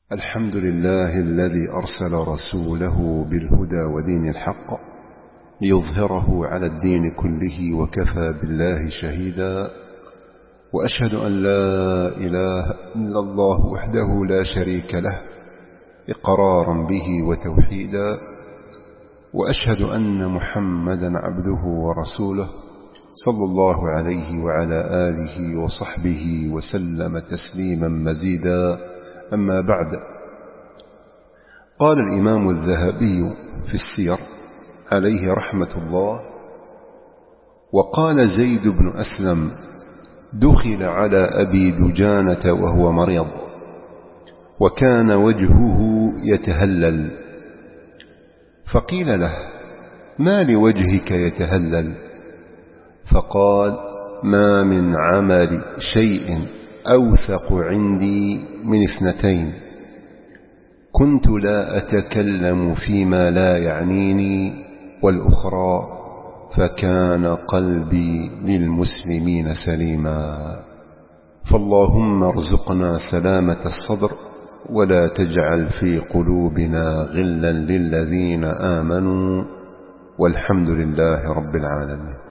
الحمد لله الذي أرسل رسوله بالهدى ودين الحق ليظهره على الدين كله وكفى بالله شهيدا. وأشهد أن لا إله إلا الله وحده لا شريك له إقرارا به وتوحيدا. وأشهد أن محمدا عبده ورسوله صلى الله عليه وعلى آله وصحبه وسلم تسليما مزيدا. أما بعد، قال الإمام الذهبي في السير عليه رحمة الله: وقال زيد بن أسلم: دخل على أبي دجانة وهو مريض، وكان وجهه يتهلل، فقيل له: ما لوجهك يتهلل؟ فقال: ما من عمل شيء أوثق عندي من اثنتين: كنت لا أتكلم فيما لا يعنيني، والأخرى فكان قلبي للمسلمين سليما. فاللهم ارزقنا سلامة الصدر، ولا تجعل في قلوبنا غلا للذين آمنوا، والحمد لله رب العالمين.